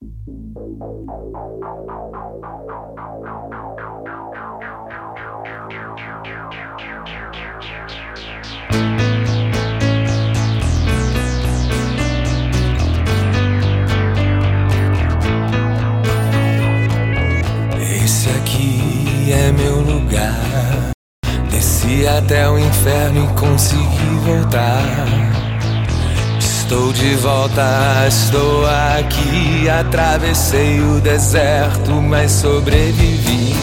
Esse aqui é meu lugar. Desci até o inferno e consegui voltar. Estou de volta, estou aqui. Atravessei o deserto, mas sobrevivi.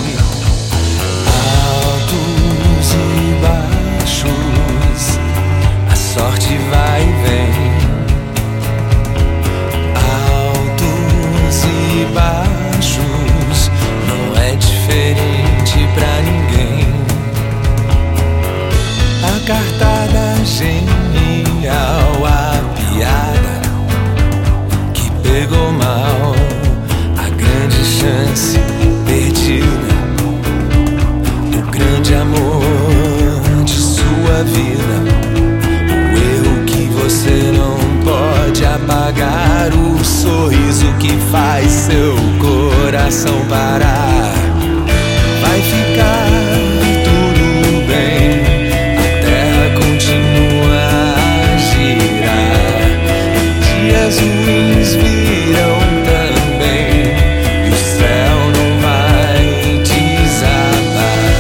Altos e baixos, a sorte vai e vem. Altos e baixos, não é diferente pra ninguém. A cartada genial, a piada que pegou mal, a grande chance perdida, o grande amor de sua vida, o erro que você não pode apagar, o sorriso que faz seu coração parar. Vai ficar tudo bem. Dias ruins virão também, e o céu não vai desabar.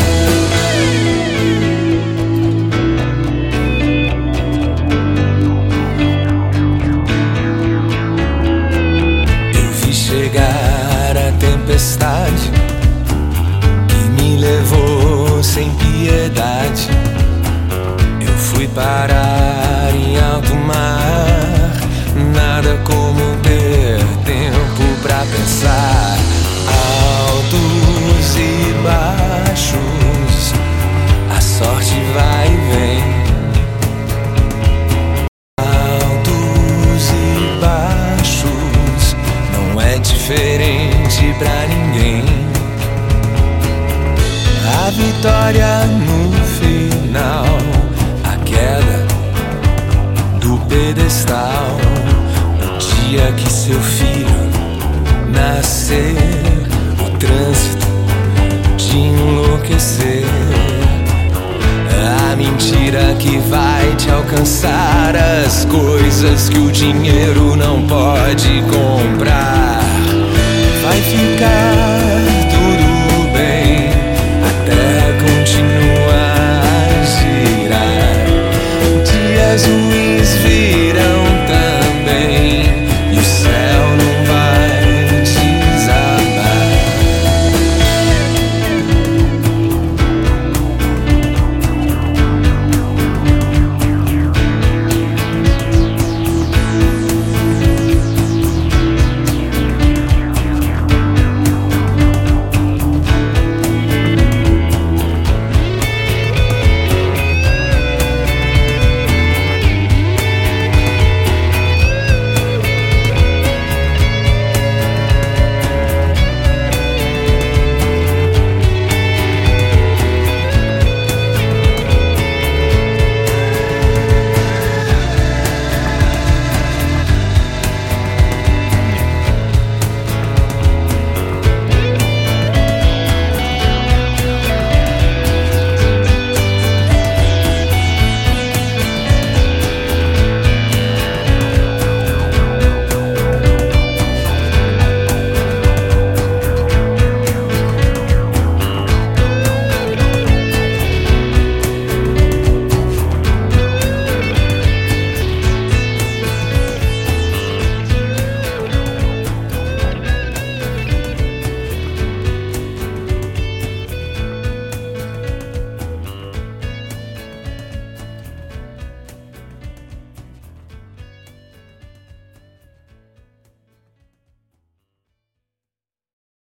Eu vi chegar a tempestade que me levou sem piedade. Eu fui parar em alto mar. Nada como ter tempo pra pensar. Altos e baixos, a sorte vai e vem. Altos e baixos, não é diferente pra ninguém. A vitória no final, a queda do pedestal. O dia que seu filho nascer, o trânsito de enlouquecer, a mentira que vai te alcançar, as coisas que o dinheiro não pode comprar.